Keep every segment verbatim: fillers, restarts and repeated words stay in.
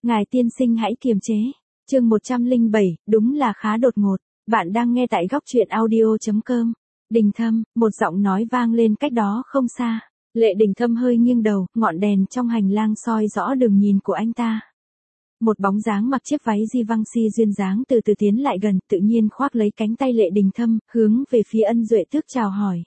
Ngài tiên sinh hãy kiềm chế. Chương một trăm lẻ bảy, đúng là khá đột ngột. Bạn đang nghe tại góc truyện audio chấm com. Đình Thâm, một giọng nói vang lên cách đó không xa. Lệ Đình Thâm hơi nghiêng đầu, ngọn đèn trong hành lang soi rõ đường nhìn của anh ta. Một bóng dáng mặc chiếc váy Givenchy duyên dáng từ từ tiến lại gần, tự nhiên khoác lấy cánh tay Lệ Đình Thâm, hướng về phía Ân Duệ Tước chào hỏi.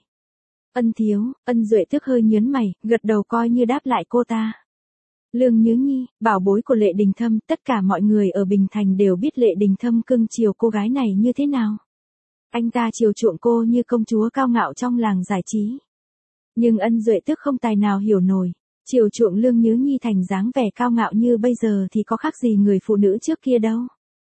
Ân thiếu, Ân Duệ Tước hơi nhớn mày, gật đầu coi như đáp lại cô ta. Lương Nhớ Nhi, bảo bối của Lệ Đình Thâm, tất cả mọi người ở Bình Thành đều biết Lệ Đình Thâm cưng chiều cô gái này như thế nào. Anh ta chiều chuộng cô như công chúa cao ngạo trong làng giải trí. Nhưng Ân Duệ Tước không tài nào hiểu nổi, chiều chuộng Lương Nhớ Nhi thành dáng vẻ cao ngạo như bây giờ thì có khác gì người phụ nữ trước kia đâu.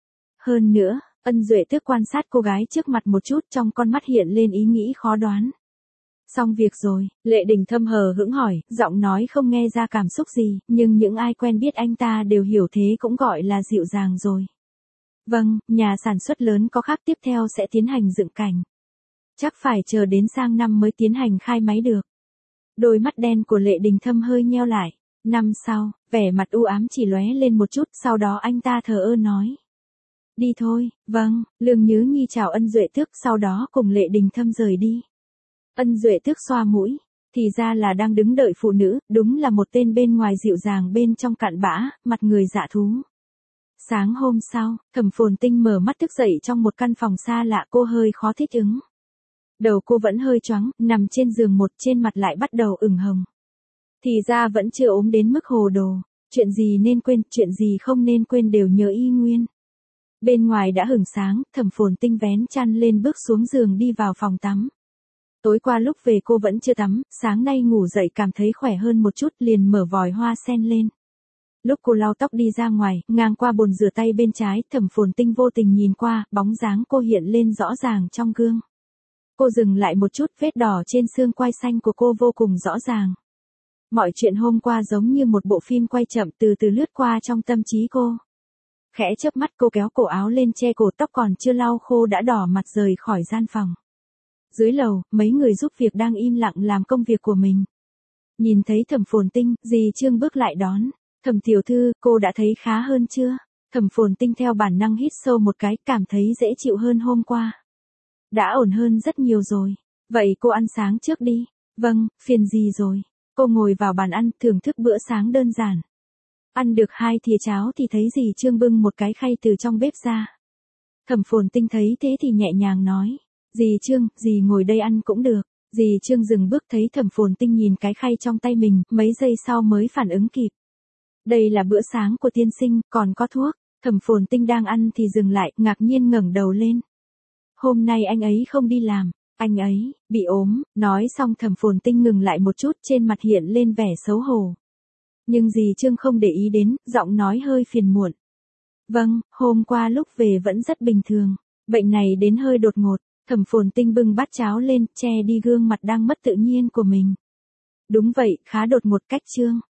Hơn nữa, Ân Duệ Tước quan sát cô gái trước mặt một chút, trong con mắt hiện lên ý nghĩ khó đoán. Xong việc rồi, Lệ Đình Thâm hờ hững hỏi, giọng nói không nghe ra cảm xúc gì, nhưng những ai quen biết anh ta đều hiểu thế cũng gọi là dịu dàng rồi. Vâng, nhà sản xuất lớn có khác tiếp theo sẽ tiến hành dựng cảnh. Chắc phải chờ đến sang năm mới tiến hành khai máy được. Đôi mắt đen của Lệ Đình Thâm hơi nheo lại. Năm sau, vẻ mặt u ám chỉ lóe lên một chút, sau đó anh ta thờ ơ nói. Đi thôi, vâng, Lương Nhớ Nhi chào Ân Duệ Tước, sau đó cùng Lệ Đình Thâm rời đi. Ân Duệ Tước xoa mũi, thì ra là đang đứng đợi phụ nữ, đúng là một tên bên ngoài dịu dàng bên trong cặn bã, mặt người dạ thú. Sáng hôm sau, Thẩm Phồn Tinh mở mắt thức dậy trong một căn phòng xa lạ, cô hơi khó thích ứng. Đầu cô vẫn hơi choáng, nằm trên giường một, trên mặt lại bắt đầu ửng hồng. Thì ra vẫn chưa ốm đến mức hồ đồ, chuyện gì nên quên, chuyện gì không nên quên đều nhớ y nguyên. Bên ngoài đã hửng sáng, Thẩm Phồn Tinh vén chăn lên bước xuống giường đi vào phòng tắm. Tối qua lúc về cô vẫn chưa tắm, sáng nay ngủ dậy cảm thấy khỏe hơn một chút, liền mở vòi hoa sen lên. Lúc cô lau tóc đi ra ngoài, ngang qua bồn rửa tay bên trái, Thẩm Phồn Tinh vô tình nhìn qua, bóng dáng cô hiện lên rõ ràng trong gương. Cô dừng lại một chút, vết đỏ trên xương quai xanh của cô vô cùng rõ ràng. Mọi chuyện hôm qua giống như một bộ phim quay chậm từ từ lướt qua trong tâm trí cô. Khẽ chớp mắt cô kéo cổ áo lên che cổ, tóc còn chưa lau khô đã đỏ mặt rời khỏi gian phòng. Dưới lầu, mấy người giúp việc đang im lặng làm công việc của mình. Nhìn thấy Thẩm Phồn Tinh, dì Trương bước lại đón. Thẩm tiểu thư, cô đã thấy khá hơn chưa? Thẩm Phồn Tinh theo bản năng hít sâu một cái, cảm thấy dễ chịu hơn hôm qua. Đã ổn hơn rất nhiều rồi. Vậy cô ăn sáng trước đi. Vâng, phiền gì rồi? Cô ngồi vào bàn ăn, thưởng thức bữa sáng đơn giản. Ăn được hai thìa cháo thì thấy dì Trương bưng một cái khay từ trong bếp ra. Thẩm Phồn Tinh thấy thế thì nhẹ nhàng nói. Dì Trương, dì ngồi đây ăn cũng được. Dì Trương dừng bước thấy Thẩm Phồn Tinh nhìn cái khay trong tay mình, mấy giây sau mới phản ứng kịp. Đây là bữa sáng của tiên sinh, còn có thuốc. Thẩm Phồn Tinh đang ăn thì dừng lại, ngạc nhiên ngẩng đầu lên. Hôm nay anh ấy không đi làm, anh ấy bị ốm. Nói xong Thẩm Phồn Tinh ngừng lại một chút, trên mặt hiện lên vẻ xấu hổ. Nhưng dì Trương không để ý đến, giọng nói hơi phiền muộn. Vâng, hôm qua lúc về vẫn rất bình thường. Bệnh này đến hơi đột ngột. Thẩm Phồn Tinh bưng bát cháo lên, che đi gương mặt đang mất tự nhiên của mình. Đúng vậy, khá đột ngột cách Trương.